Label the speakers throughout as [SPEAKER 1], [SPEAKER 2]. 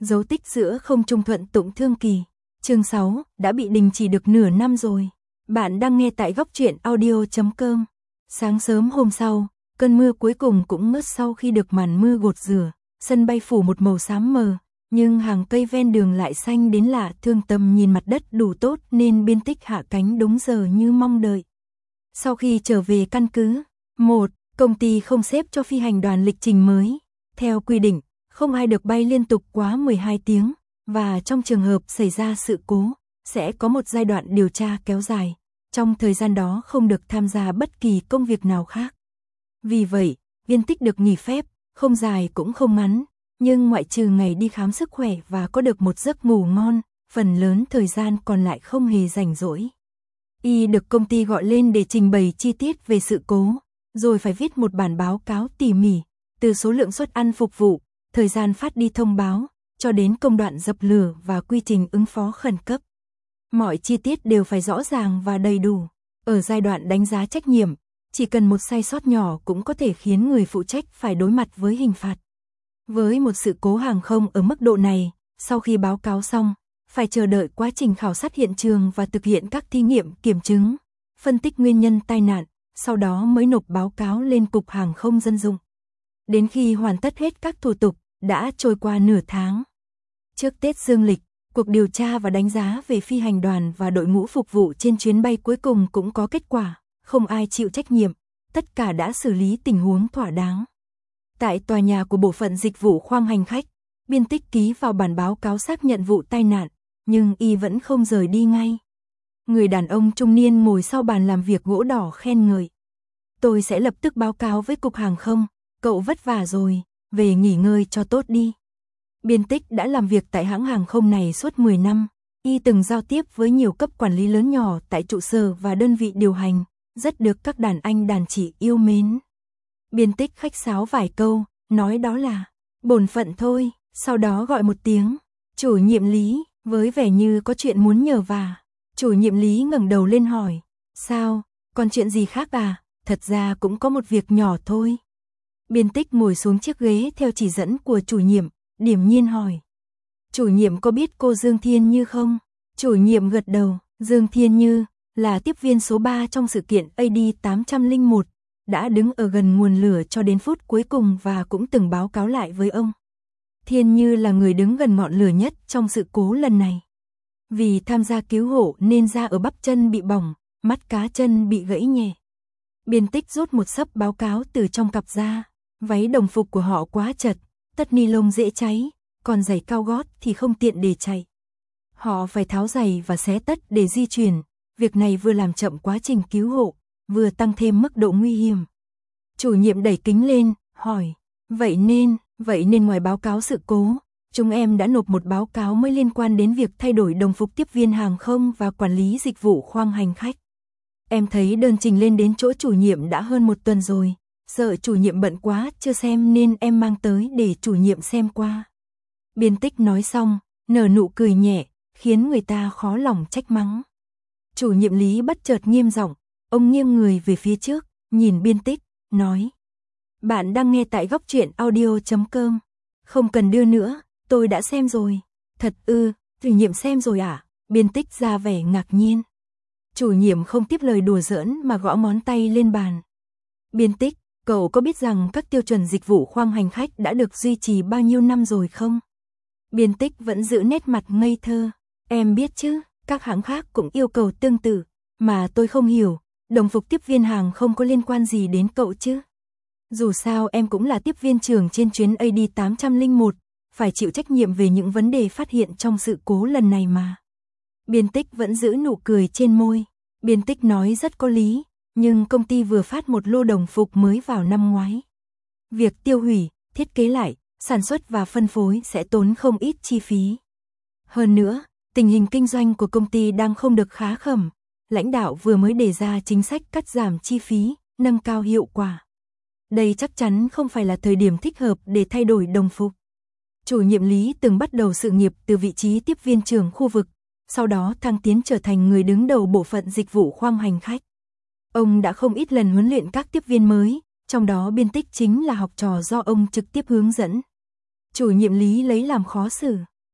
[SPEAKER 1] Dấu tích giữa không trung thuận tụng thương kỳ. Chương 6, đã bị đình chỉ được nửa năm rồi. Bạn đang nghe tại góc truyện audio.com. Sáng sớm hôm sau, cơn mưa cuối cùng cũng ngớt sau khi được màn mưa gột rửa. Sân bay phủ một màu xám mờ, nhưng hàng cây ven đường lại xanh đến lạ thương, tầm nhìn mặt đất đủ tốt nên Biên Tích hạ cánh đúng giờ như mong đợi. Sau khi trở về căn cứ, công ty không xếp cho phi hành đoàn lịch trình mới. Theo quy định, không ai được bay liên tục quá 12 tiếng, và trong trường hợp xảy ra sự cố, sẽ có một giai đoạn điều tra kéo dài. Trong thời gian đó không được tham gia bất kỳ công việc nào khác. Vì vậy, Biên Tích được nghỉ phép, không dài cũng không ngắn, nhưng ngoại trừ ngày đi khám sức khỏe và có được một giấc ngủ ngon, phần lớn thời gian còn lại không hề rảnh rỗi. Y được công ty gọi lên để trình bày chi tiết về sự cố, rồi phải viết một bản báo cáo tỉ mỉ, từ số lượng suất ăn phục vụ, thời gian phát đi thông báo, cho đến công đoạn dập lửa và quy trình ứng phó khẩn cấp. Mọi chi tiết đều phải rõ ràng và đầy đủ. Ở giai đoạn đánh giá trách nhiệm, chỉ cần một sai sót nhỏ cũng có thể khiến người phụ trách phải đối mặt với hình phạt. Với một sự cố hàng không ở mức độ này, sau khi báo cáo xong, phải chờ đợi quá trình khảo sát hiện trường và thực hiện các thí nghiệm kiểm chứng, phân tích nguyên nhân tai nạn, sau đó mới nộp báo cáo lên Cục Hàng không Dân dụng. Đến khi hoàn tất hết các thủ tục, đã trôi qua nửa tháng. Trước Tết Dương lịch, cuộc điều tra và đánh giá về phi hành đoàn và đội ngũ phục vụ trên chuyến bay cuối cùng cũng có kết quả, không ai chịu trách nhiệm, tất cả đã xử lý tình huống thỏa đáng. Tại tòa nhà của bộ phận dịch vụ khoang hành khách, Biên Tích ký vào bản báo cáo xác nhận vụ tai nạn, nhưng y vẫn không rời đi ngay. Người đàn ông trung niên ngồi sau bàn làm việc gỗ đỏ khen ngợi. Tôi sẽ lập tức báo cáo với Cục Hàng không, cậu vất vả rồi, về nghỉ ngơi cho tốt đi. Biên Tích đã làm việc tại hãng hàng không này suốt 10 năm, y từng giao tiếp với nhiều cấp quản lý lớn nhỏ tại trụ sở và đơn vị điều hành, rất được các đàn anh đàn chị yêu mến. Biên Tích khách sáo vài câu, nói đó là bổn phận thôi, sau đó gọi một tiếng, chủ nhiệm Lý, với vẻ như có chuyện muốn nhờ vả. Chủ nhiệm Lý ngẩng đầu lên hỏi, sao, còn chuyện gì khác à, thật ra cũng có một việc nhỏ thôi. Biên Tích ngồi xuống chiếc ghế theo chỉ dẫn của chủ nhiệm, điềm nhiên hỏi. Chủ nhiệm có biết cô Dương Thiên Như không? Chủ nhiệm gật đầu, Dương Thiên Như là tiếp viên số 3 trong sự kiện AD801, đã đứng ở gần nguồn lửa cho đến phút cuối cùng và cũng từng báo cáo lại với ông. Thiên Như là người đứng gần ngọn lửa nhất trong sự cố lần này. Vì tham gia cứu hộ nên da ở bắp chân bị bỏng, mắt cá chân bị gãy nhẹ. Biên Tích rút một xấp báo cáo từ trong cặp ra, váy đồng phục của họ quá chật, tất ni lông dễ cháy, còn giày cao gót thì không tiện để chạy. Họ phải tháo giày và xé tất để di chuyển, việc này vừa làm chậm quá trình cứu hộ, vừa tăng thêm mức độ nguy hiểm. Chủ nhiệm đẩy kính lên, hỏi, vậy nên ngoài báo cáo sự cố, chúng em đã nộp một báo cáo mới liên quan đến việc thay đổi đồng phục tiếp viên hàng không và quản lý dịch vụ khoang hành khách. Em thấy đơn trình lên đến chỗ chủ nhiệm đã hơn một tuần rồi, sợ chủ nhiệm bận quá chưa xem nên em mang tới để chủ nhiệm xem qua. Biên Tích nói xong, nở nụ cười nhẹ, khiến người ta khó lòng trách mắng. Chủ nhiệm Lý bất chợt nghiêm giọng, ông nghiêng người về phía trước, nhìn Biên Tích, nói. Bạn đang nghe tại góc truyện audio.com. Không cần đưa nữa, tôi đã xem rồi. Thật ư, chủ nhiệm xem rồi à? Biên Tích ra vẻ ngạc nhiên. Chủ nhiệm không tiếp lời đùa giỡn mà gõ ngón tay lên bàn. Biên Tích, cậu có biết rằng các tiêu chuẩn dịch vụ khoang hành khách đã được duy trì bao nhiêu năm rồi không? Biên Tích vẫn giữ nét mặt ngây thơ. Em biết chứ, các hãng khác cũng yêu cầu tương tự, mà tôi không hiểu, đồng phục tiếp viên hàng không có liên quan gì đến cậu chứ? Dù sao em cũng là tiếp viên trưởng trên chuyến AD801, phải chịu trách nhiệm về những vấn đề phát hiện trong sự cố lần này mà. Biên Tích vẫn giữ nụ cười trên môi. Biên Tích nói rất có lý, nhưng công ty vừa phát một lô đồng phục mới vào năm ngoái. Việc tiêu hủy, thiết kế lại, sản xuất và phân phối sẽ tốn không ít chi phí. Hơn nữa, tình hình kinh doanh của công ty đang không được khá khẩm. Lãnh đạo vừa mới đề ra chính sách cắt giảm chi phí, nâng cao hiệu quả. Đây chắc chắn không phải là thời điểm thích hợp để thay đổi đồng phục. Chủ nhiệm Lý từng bắt đầu sự nghiệp từ vị trí tiếp viên trưởng khu vực, sau đó thăng tiến trở thành người đứng đầu bộ phận dịch vụ khoang hành khách. Ông đã không ít lần huấn luyện các tiếp viên mới, trong đó Biên Tích chính là học trò do ông trực tiếp hướng dẫn. Chủ nhiệm Lý lấy làm khó xử,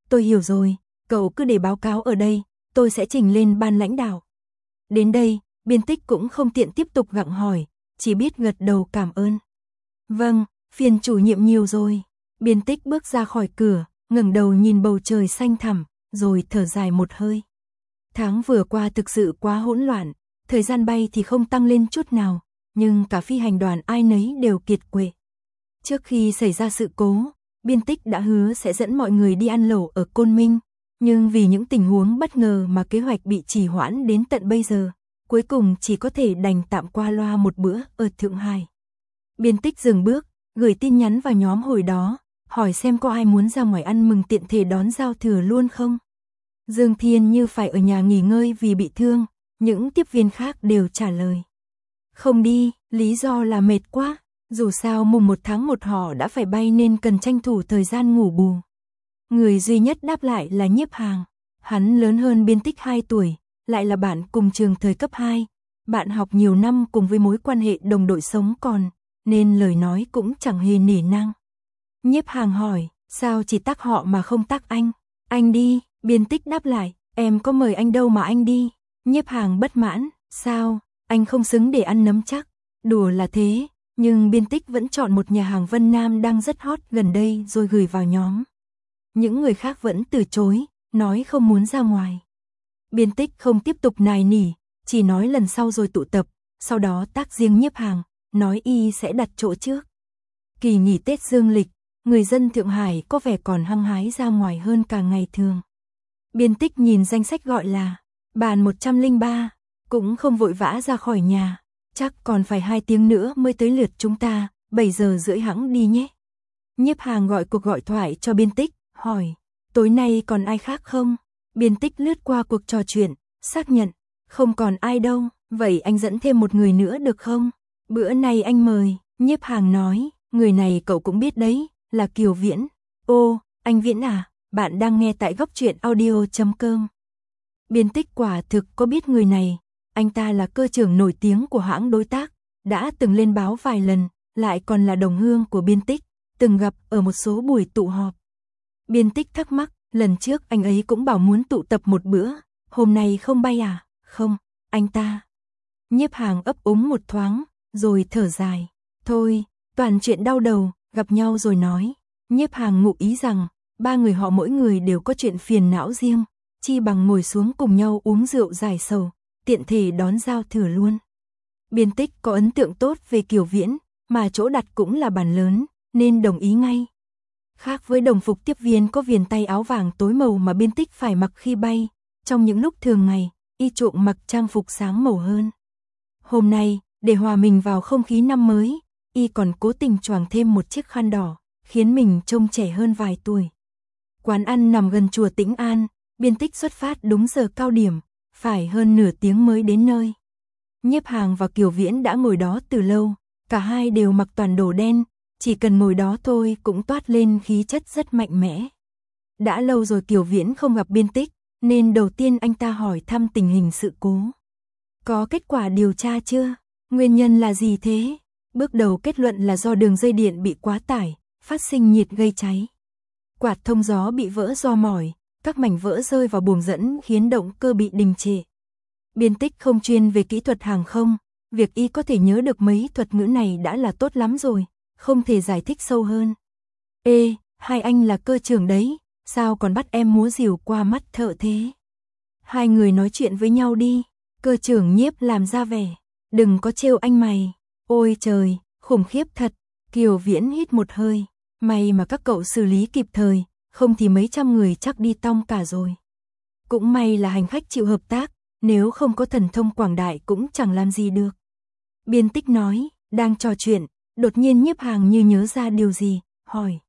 [SPEAKER 1] tôi hiểu rồi, cậu cứ để báo cáo ở đây, tôi sẽ trình lên ban lãnh đạo. Đến đây, Biên Tích cũng không tiện tiếp tục gặng hỏi, chỉ biết gật đầu cảm ơn. Vâng, phiền chủ nhiệm nhiều rồi. Biên Tích bước ra khỏi cửa, ngẩng đầu nhìn bầu trời xanh thẳm, rồi thở dài một hơi. Tháng vừa qua thực sự quá hỗn loạn, thời gian bay thì không tăng lên chút nào, nhưng cả phi hành đoàn ai nấy đều kiệt quệ. Trước khi xảy ra sự cố, Biên Tích đã hứa sẽ dẫn mọi người đi ăn lẩu ở Côn Minh, nhưng vì những tình huống bất ngờ mà kế hoạch bị trì hoãn đến tận bây giờ, cuối cùng chỉ có thể đành tạm qua loa một bữa ở Thượng Hải. Biên Tích dừng bước, gửi tin nhắn vào nhóm hồi đó, hỏi xem có ai muốn ra ngoài ăn mừng tiện thể đón giao thừa luôn không. Dương Thiên Như phải ở nhà nghỉ ngơi vì bị thương, những tiếp viên khác đều trả lời. Không đi, lý do là mệt quá, dù sao mùng 1 tháng 1 họ đã phải bay nên cần tranh thủ thời gian ngủ bù. Người duy nhất đáp lại là Nhiếp Hàng, hắn lớn hơn Biên Tích 2 tuổi, lại là bạn cùng trường thời cấp 2, bạn học nhiều năm cùng với mối quan hệ đồng đội sống còn, nên lời nói cũng chẳng hề nể nang. Nhiếp Hàng hỏi, sao chỉ tắc họ mà không tắc anh? Anh đi, Biên Tích đáp lại, em có mời anh đâu mà anh đi. Nhiếp Hàng bất mãn, sao, anh không xứng để ăn nấm chắc. Đùa là thế, nhưng Biên Tích vẫn chọn một nhà hàng Vân Nam đang rất hot gần đây rồi gửi vào nhóm. Những người khác vẫn từ chối, nói không muốn ra ngoài. Biên Tích không tiếp tục nài nỉ, chỉ nói lần sau rồi tụ tập, sau đó tác riêng Nhiếp Hàng, nói y sẽ đặt chỗ trước. Kỳ nghỉ Tết dương lịch, người dân Thượng Hải có vẻ còn hăng hái ra ngoài hơn cả ngày thường. Biên Tích nhìn danh sách gọi là bàn 103, cũng không vội vã ra khỏi nhà, chắc còn phải 2 tiếng nữa mới tới lượt chúng ta, 7 giờ rưỡi hẵng đi nhé. Nhiếp Hàng gọi cuộc gọi thoại cho Biên Tích, hỏi, tối nay còn ai khác không? Biên Tích lướt qua cuộc trò chuyện, xác nhận, không còn ai đâu, vậy anh dẫn thêm một người nữa được không? Bữa nay anh mời, Nhiếp Hàng nói, người này cậu cũng biết đấy, là Kiều Viễn. Ô, anh Viễn à, bạn đang nghe tại Góc Truyện Audio.com. Biên Tích quả thực có biết người này, anh ta là cơ trưởng nổi tiếng của hãng đối tác, đã từng lên báo vài lần, lại còn là đồng hương của Biên Tích, từng gặp ở một số buổi tụ họp. Biên Tích thắc mắc, lần trước anh ấy cũng bảo muốn tụ tập một bữa, hôm nay không bay à? Không, anh ta. Nhiếp Hàng ấp úng một thoáng, rồi thở dài. Thôi, toàn chuyện đau đầu, gặp nhau rồi nói. Nhiếp Hàng ngụ ý rằng, 3 người họ mỗi người đều có chuyện phiền não riêng, chi bằng ngồi xuống cùng nhau uống rượu giải sầu, tiện thể đón giao thừa luôn. Biên Tích có ấn tượng tốt về Kiều Viễn, mà chỗ đặt cũng là bàn lớn, nên đồng ý ngay. Khác với đồng phục tiếp viên có viền tay áo vàng tối màu mà Biên Tích phải mặc khi bay, trong những lúc thường ngày, y chuộng mặc trang phục sáng màu hơn. Hôm nay, để hòa mình vào không khí năm mới, y còn cố tình choàng thêm một chiếc khăn đỏ, khiến mình trông trẻ hơn vài tuổi. Quán ăn nằm gần chùa Tĩnh An, Biên Tích xuất phát đúng giờ cao điểm, phải hơn nửa tiếng mới đến nơi. Nhiếp Hàng và Kiều Viễn đã ngồi đó từ lâu, cả hai đều mặc toàn đồ đen, chỉ cần ngồi đó thôi cũng toát lên khí chất rất mạnh mẽ. Đã lâu rồi Kiều Viễn không gặp Biên Tích, nên đầu tiên anh ta hỏi thăm tình hình sự cố. Có kết quả điều tra chưa? Nguyên nhân là gì thế? Bước đầu kết luận là do đường dây điện bị quá tải, phát sinh nhiệt gây cháy. Quạt thông gió bị vỡ do mỏi, các mảnh vỡ rơi vào buồng dẫn khiến động cơ bị đình trệ. Biên Tích không chuyên về kỹ thuật hàng không, việc y có thể nhớ được mấy thuật ngữ này đã là tốt lắm rồi, không thể giải thích sâu hơn. Ê, hai anh là cơ trưởng đấy, sao còn bắt em múa rìu qua mắt thợ thế? Hai người nói chuyện với nhau đi, cơ trưởng Nhiếp làm ra vẻ, đừng có trêu anh mày. Ôi trời, khủng khiếp thật. Kiều Viễn hít một hơi, may mà các cậu xử lý kịp thời, không thì mấy trăm người chắc đi tong cả rồi. Cũng may là hành khách chịu hợp tác, nếu không có thần thông quảng đại cũng chẳng làm gì được. Biên Tích nói, đang trò chuyện, đột nhiên Nhiếp Hàng như nhớ ra điều gì, hỏi.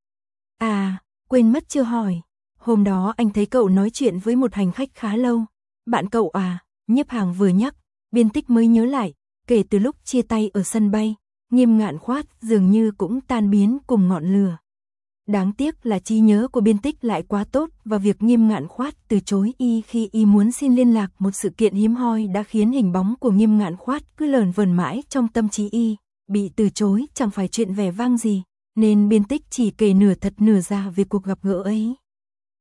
[SPEAKER 1] À, quên mất chưa hỏi, hôm đó anh thấy cậu nói chuyện với một hành khách khá lâu. Bạn cậu à? Nhiếp Hàng vừa nhắc, Biên Tích mới nhớ lại, kể từ lúc chia tay ở sân bay, Nghiêm Ngạn Khoát dường như cũng tan biến cùng ngọn lửa. Đáng tiếc là trí nhớ của Biên Tích lại quá tốt, và việc Nghiêm Ngạn Khoát từ chối y khi y muốn xin liên lạc một sự kiện hiếm hoi đã khiến hình bóng của Nghiêm Ngạn Khoát cứ lờn vờn mãi trong tâm trí y. Bị từ chối chẳng phải chuyện vẻ vang gì, nên Biên Tích chỉ kể nửa thật nửa giả về cuộc gặp gỡ ấy.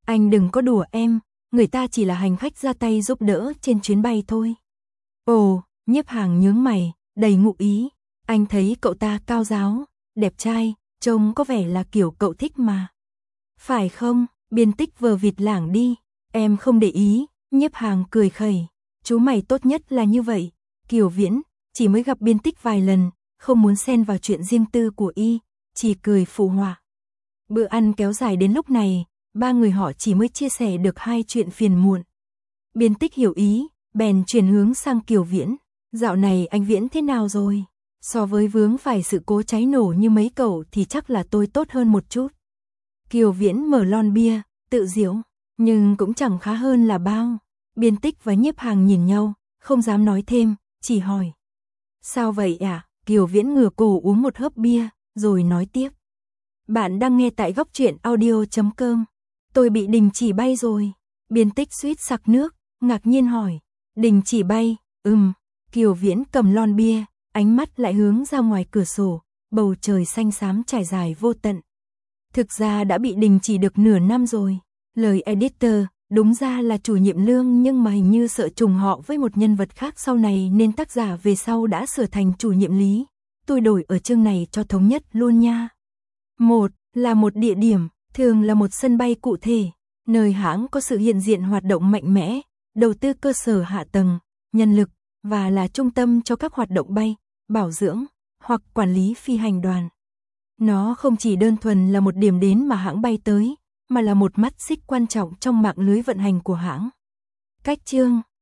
[SPEAKER 1] Anh đừng có đùa em, người ta chỉ là hành khách ra tay giúp đỡ trên chuyến bay thôi. Ồ, Nhiếp Hằng nhướng mày, đầy ngụ ý. Anh thấy cậu ta cao ráo, đẹp trai, trông có vẻ là kiểu cậu thích mà. Phải không? Biên Tích vờ vịt lảng đi. Em không để ý. Nhiếp Hằng cười khẩy. Chú mày tốt nhất là như vậy. Kiều Viễn chỉ mới gặp Biên Tích vài lần, không muốn xen vào chuyện riêng tư của y, chỉ cười phụ họa. Bữa ăn kéo dài đến lúc này, ba người họ chỉ mới chia sẻ được 2 chuyện phiền muộn. Biên Tích hiểu ý, bèn chuyển hướng sang Kiều Viễn. Dạo này anh Viễn thế nào rồi? So với vướng phải sự cố cháy nổ như mấy cậu thì chắc là tôi tốt hơn một chút. Kiều Viễn mở lon bia, tự giễu, nhưng cũng chẳng khá hơn là bao. Biên Tích và Nhiếp Hằng nhìn nhau, không dám nói thêm, chỉ hỏi. Sao vậy ạ? Kiều Viễn ngửa cổ uống một hớp bia, rồi nói tiếp. Bạn đang nghe tại Góc Truyện Audio.com. Tôi bị đình chỉ bay rồi. Biên Tích suýt sặc nước, ngạc nhiên hỏi. Đình chỉ bay? Kiều Viễn cầm lon bia, ánh mắt lại hướng ra ngoài cửa sổ, bầu trời xanh xám trải dài vô tận. Thực ra đã bị đình chỉ được nửa năm rồi. Lời editor, đúng ra là chủ nhiệm Lương nhưng mà hình như sợ trùng họ với một nhân vật khác sau này nên tác giả về sau đã sửa thành chủ nhiệm Lý. Tôi đổi ở chương này cho thống nhất luôn nha. Một là một địa điểm, thường là một sân bay cụ thể, nơi hãng có sự hiện diện hoạt động mạnh mẽ, đầu tư cơ sở hạ tầng, nhân lực, và là trung tâm cho các hoạt động bay, bảo dưỡng, hoặc quản lý phi hành đoàn. Nó không chỉ đơn thuần là một điểm đến mà hãng bay tới, mà là một mắt xích quan trọng trong mạng lưới vận hành của hãng. Cách chương